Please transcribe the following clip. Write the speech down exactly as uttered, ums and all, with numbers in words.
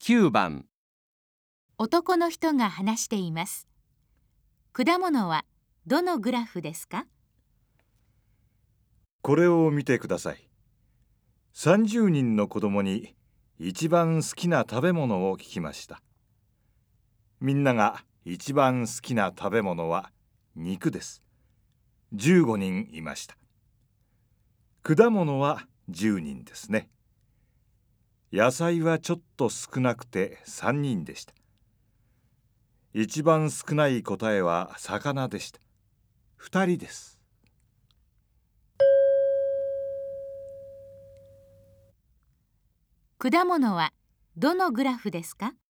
きゅうばん。 男の人が話しています。果物はどのグラフですか？ これを見てください。さんじゅうにんの子供に一番好きな食べ物を聞きました。みんなが一番好きな食べ物は肉です。じゅうごにんいました。果物はじゅうにんですね。野菜はちょっと少なくてさんにんでした。一番少ない答えは魚でした。ふたりです。 果物はどのグラフですか？